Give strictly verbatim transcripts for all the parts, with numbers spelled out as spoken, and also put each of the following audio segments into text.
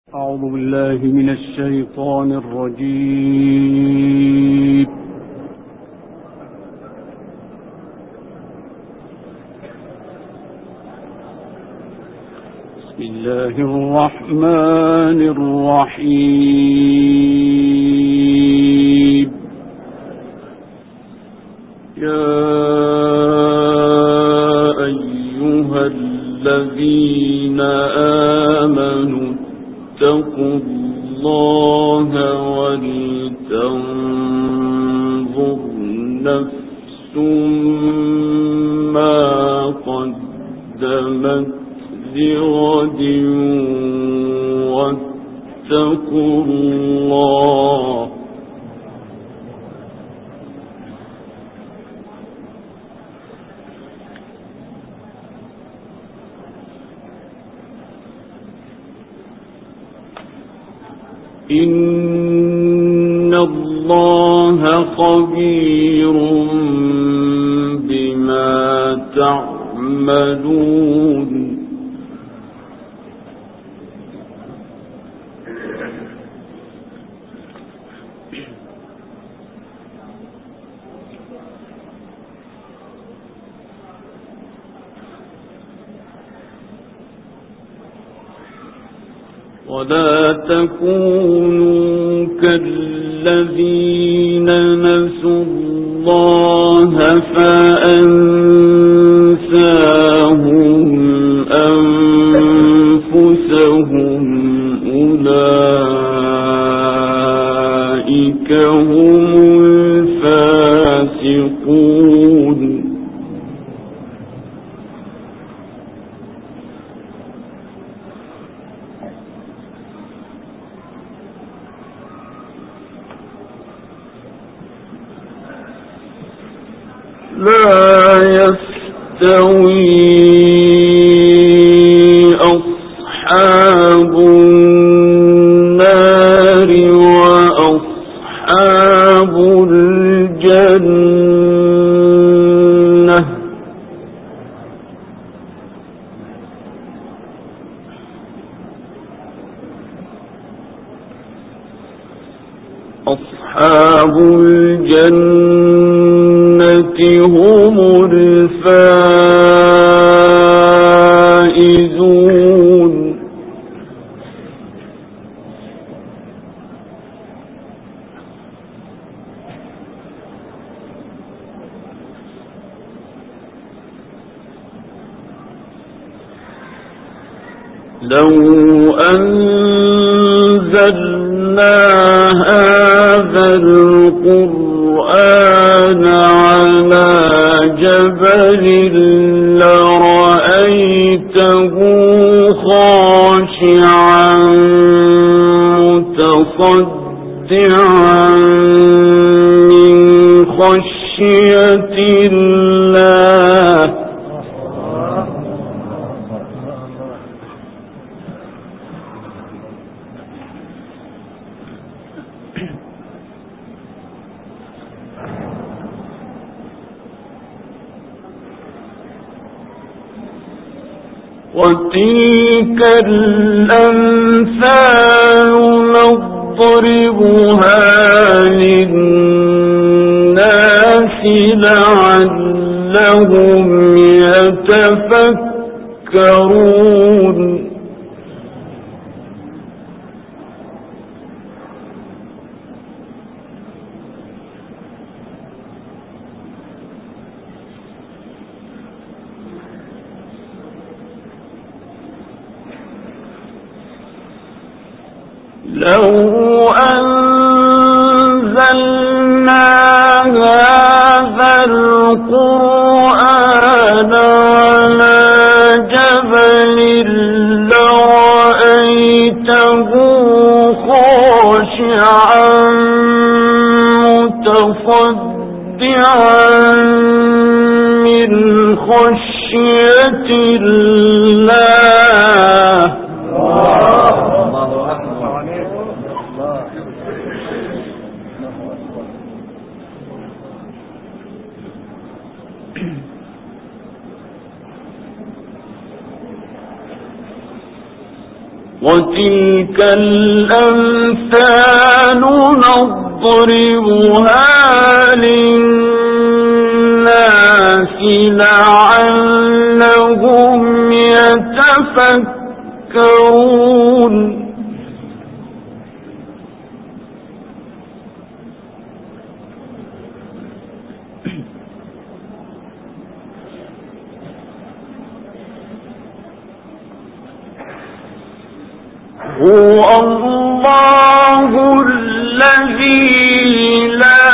أعوذ بالله من الشيطان الرجيم. بسم الله الرحمن الرحيم. يا أيها الذين آمنوا اتقوا الله ولتنظر نفس ما قدمت لغد واتقوا الله إن الله خبير بما تعملون. ولا تكونوا كالذين نسوا الله فأنساهم أنفسهم أولئك هم الفاسقون. لا يستوي أصحاب النار وأصحاب الجنة أصحاب الجنة هم الفائزون. لو أنزلنا هذا القرآن على جبل لرأيته خاشعا متصدعا من خشية الله. وتلك الأمثال نضربها للناس لعلهم يتفكرون. لو أنزلنا هذا القرآن على جبل لرأيته خاشعا متصدعا من خشية الله. وتلك الأمثال نضربها للناس لعلهم يتفكرون هو الله الذي لا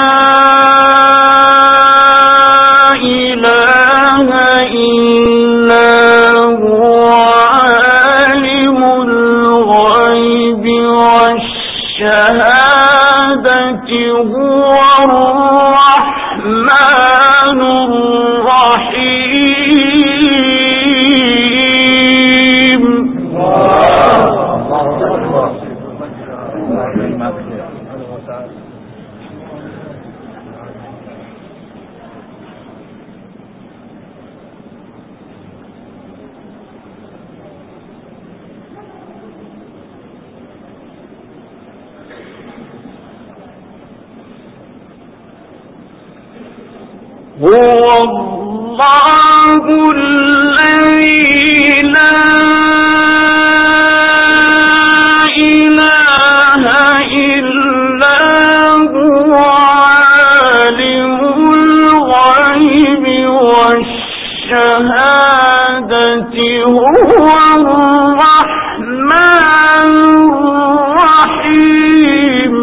إله إلا هو عالم الغيب والشهادة هو الرحمن الرحيم. هو الله الذي لا إله إلا هو عالم الغيب والشهادة هو الرحمن الرحيم.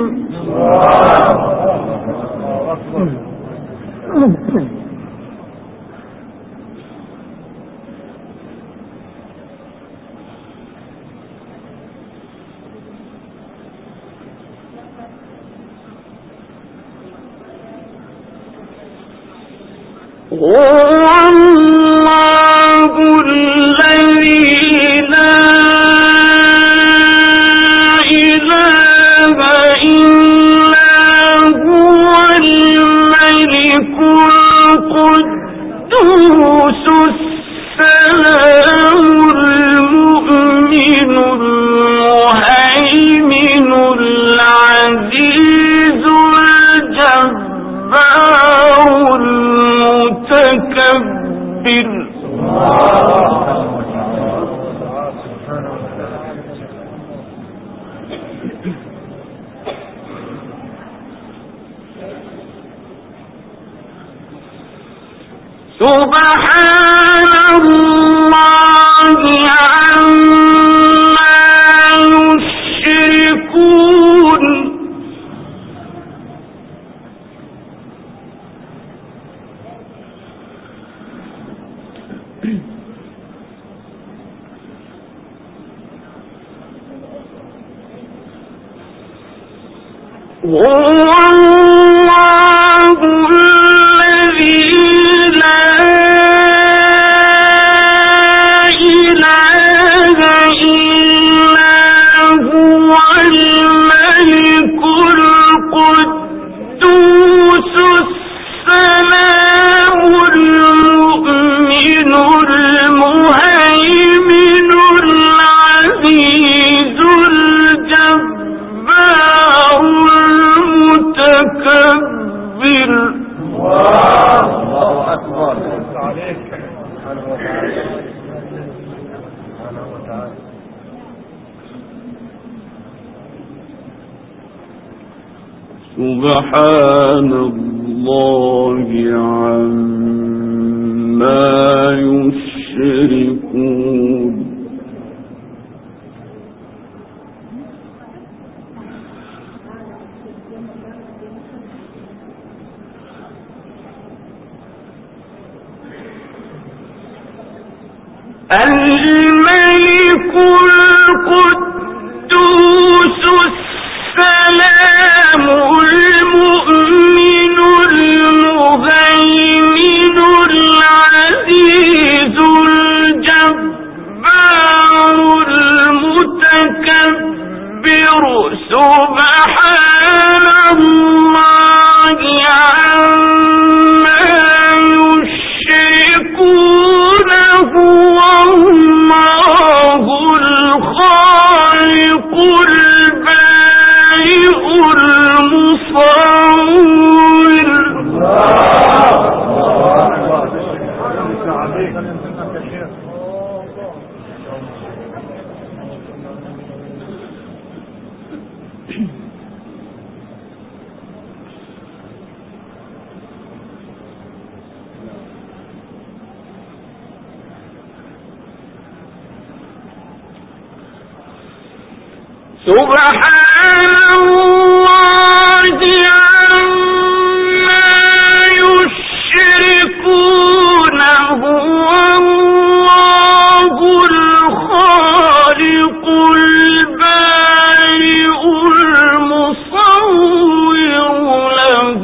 هو الله الذي لا إله إلا هو الملك القدوس السلام المؤمن المهيمن العزيز الجبار المتكبر. سبحان الله عما يشركون. هو الله الذي لا إله إلا هو الملك القدوس السلام المؤمن المهيمن العزيز الجبار المتكبر. الله أكبر. سبحان الله عما يشركون. الملك القدوس السلام المؤمن المهيمن العزيز الجبار المتكبر. سبحان الله عما يشركون. هو الله الخالق سبحان الله عما يشركون هو الله الخالق البارئ المصور له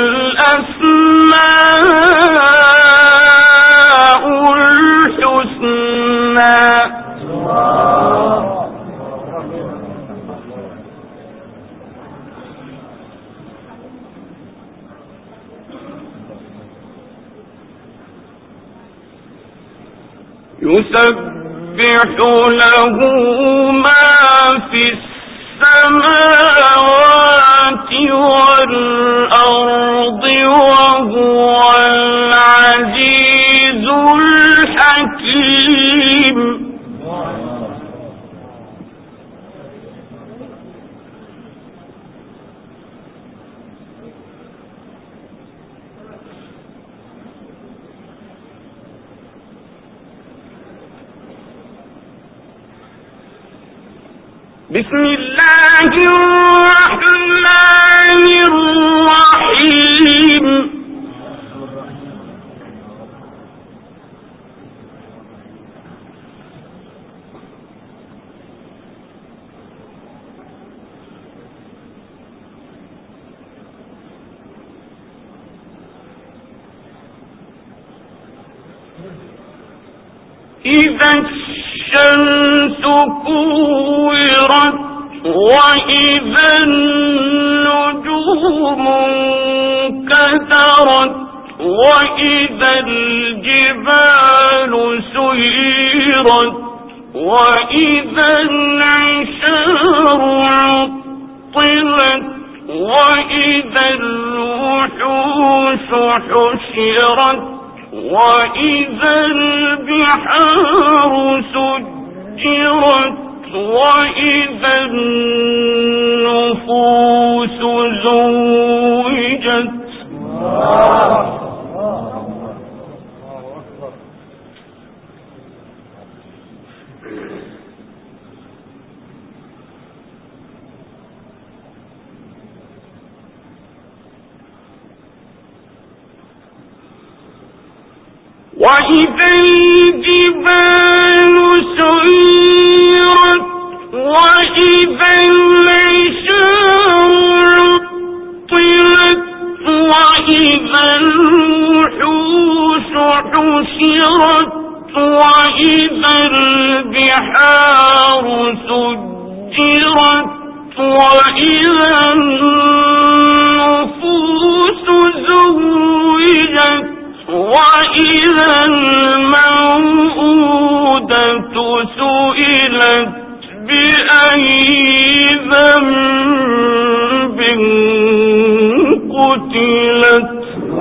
الأسماء الحسنى. يسبح له ما في السماوات والأرض وهو العزيز الحكيم. بسم الله الرحمن الرحيم. إذا الشمس كورت وإذا النجوم انكدرت وإذا الجبال سيرت وإذا العشار عطلت وإذا الوحوش حشرت وإذا البحار سجرت وإذا النفوس زوجت. وإذا الجبال سيرت وإذا العشار عطلت وإذا الوحوش حشرت وإذا البحار سجرت وإذا النفوس زوجت وإذا الموءودة سئلت بأي ذنب قتلت.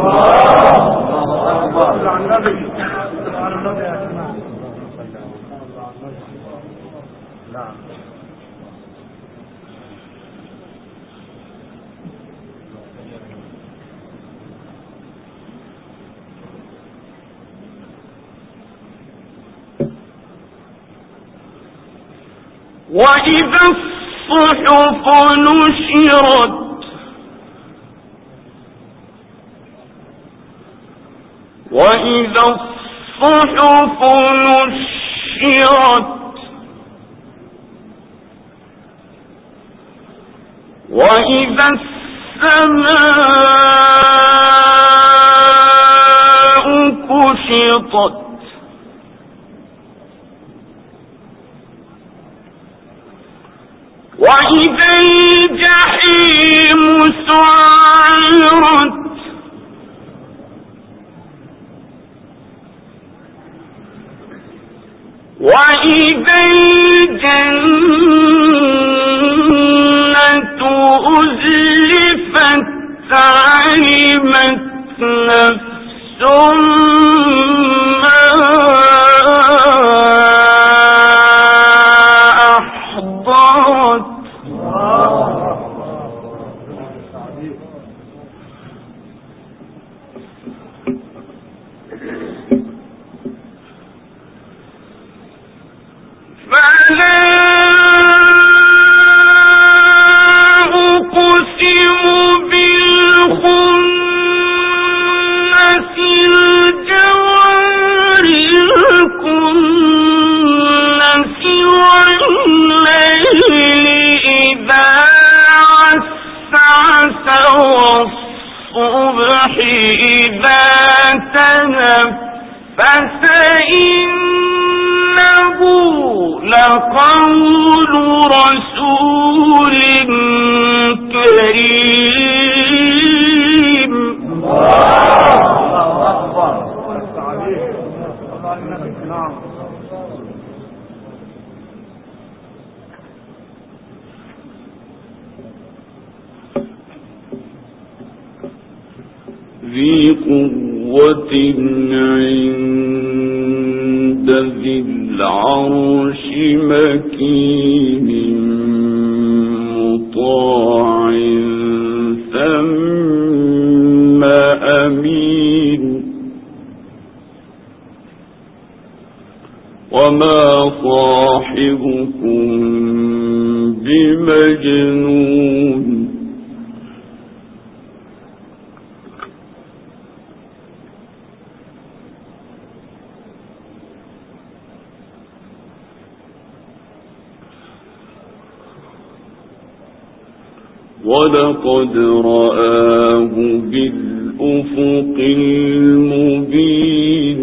وإذا الصحف نشرت وإذا الصحف نشرت وإذا السماء كشطت وإذا الجحيم سعرت وإذا الجنة أزلفت علمت نفس ما أحضرت. فلا فسإنه لقول رسول كريم. ذي قوة عند ذي العرش مكين مطاع ثم أمين وما صاحبكم بمجنون. ولقد رآه بالأفق المبين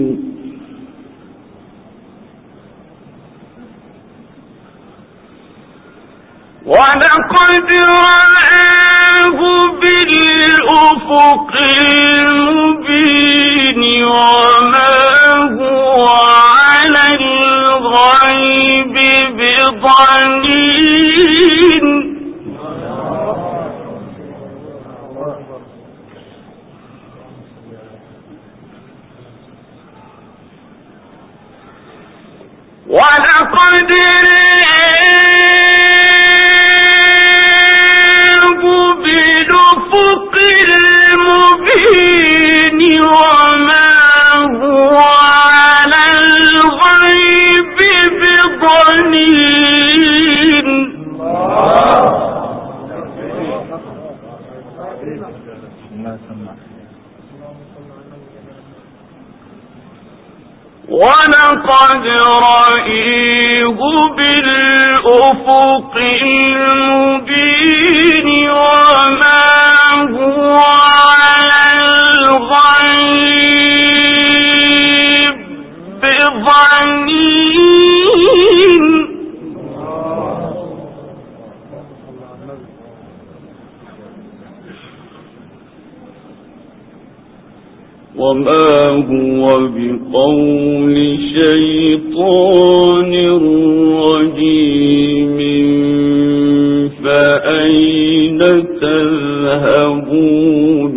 ولقد رآه بالأفق المبين وما هو على الغيب بضنين. ولقد رآه بالأفق المبين وما هو على الغيب بضنين. ولقد رآه بالأفق المبين وما هو على الغيب بضنين. وما هو بقول شيطان رجيم فأين تذهبون.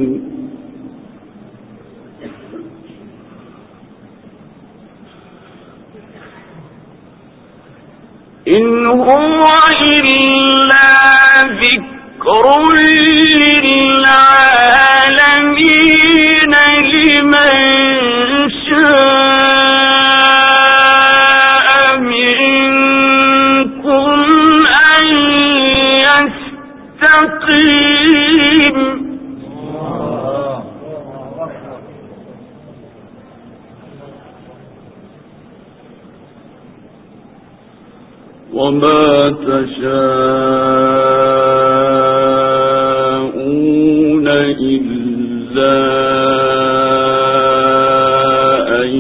إن هو إلا ذكر للعالمين لمن شاء منكم أن يستقيم. وما تشاءون إلا أن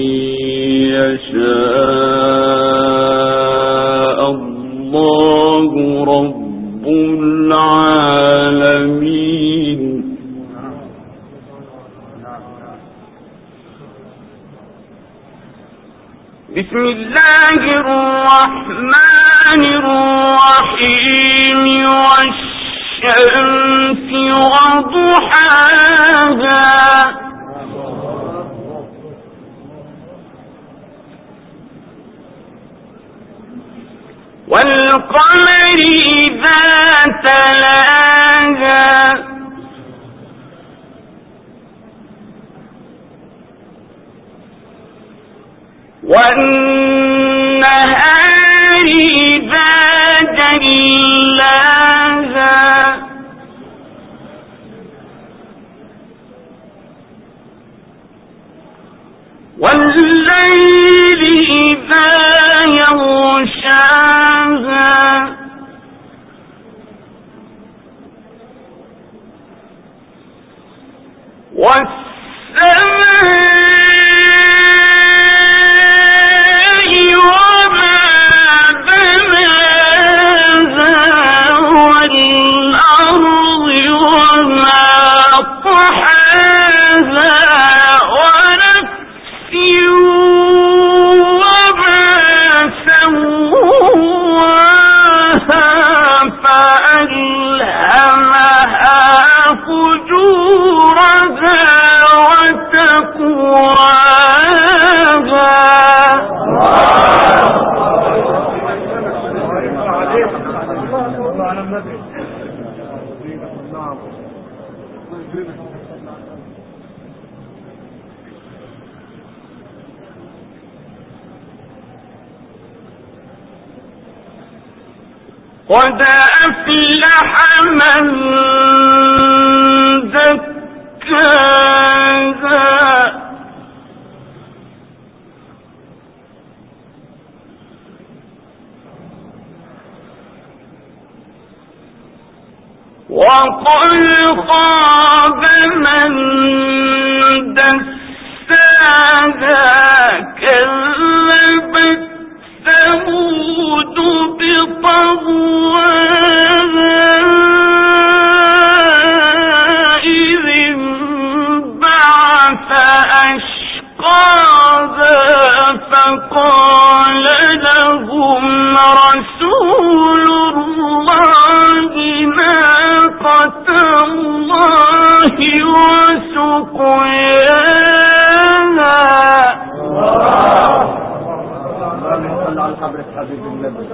يشاء الله رب العالمين. بسم الله الرحمن الرحيم والشمس وضحاها والقمر إذا تلاها والنهار إذا جلاها والليل إذا يغشاها والسماء قد أفلح من زكاها وقد خاب من دساها كذبت ثمود بطغواها إذ انبعث أشقاها فقال لهم رسول الله ناقة الله وسقياها. على حضرة حبيب النبي.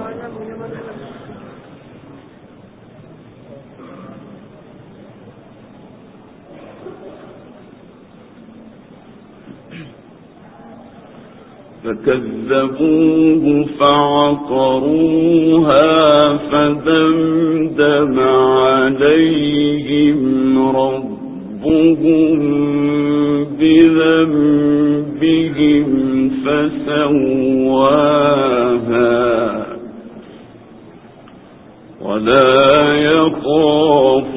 فكذبوه فعقروها فدمدم عليهم ربهم بذنبهم فسواها ولا يخاف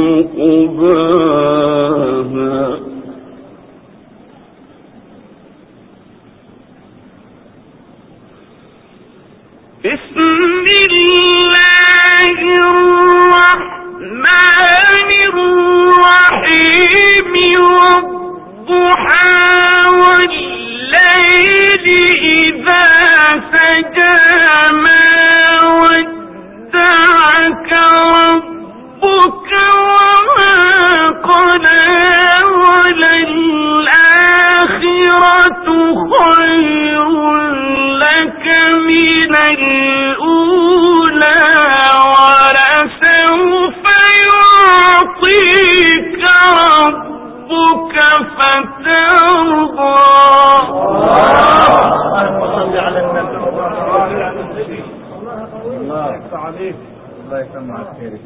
عقباها. بسم الله الرحمن الرحيم والضحى والليل إذا سجى ما ودعك ربك وما قلى وللآخرة خير لك من الأولى ولسوف يعطيك ربك فترضى. صل على النبي. الله يفتح عليك. الله يسمع خيرك.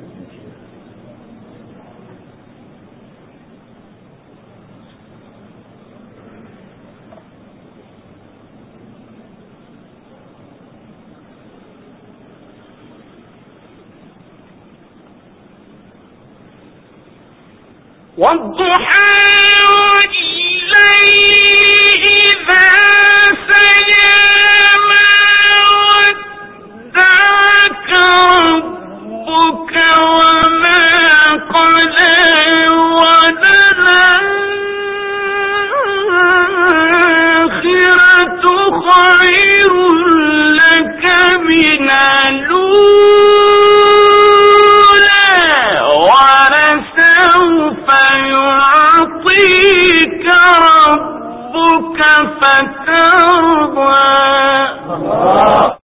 والضحى والليل إذا سجى ما ودعك ربك وما قلى وللآخرة خير لك من الأولى ولسوف يعطيك ربك فترضى.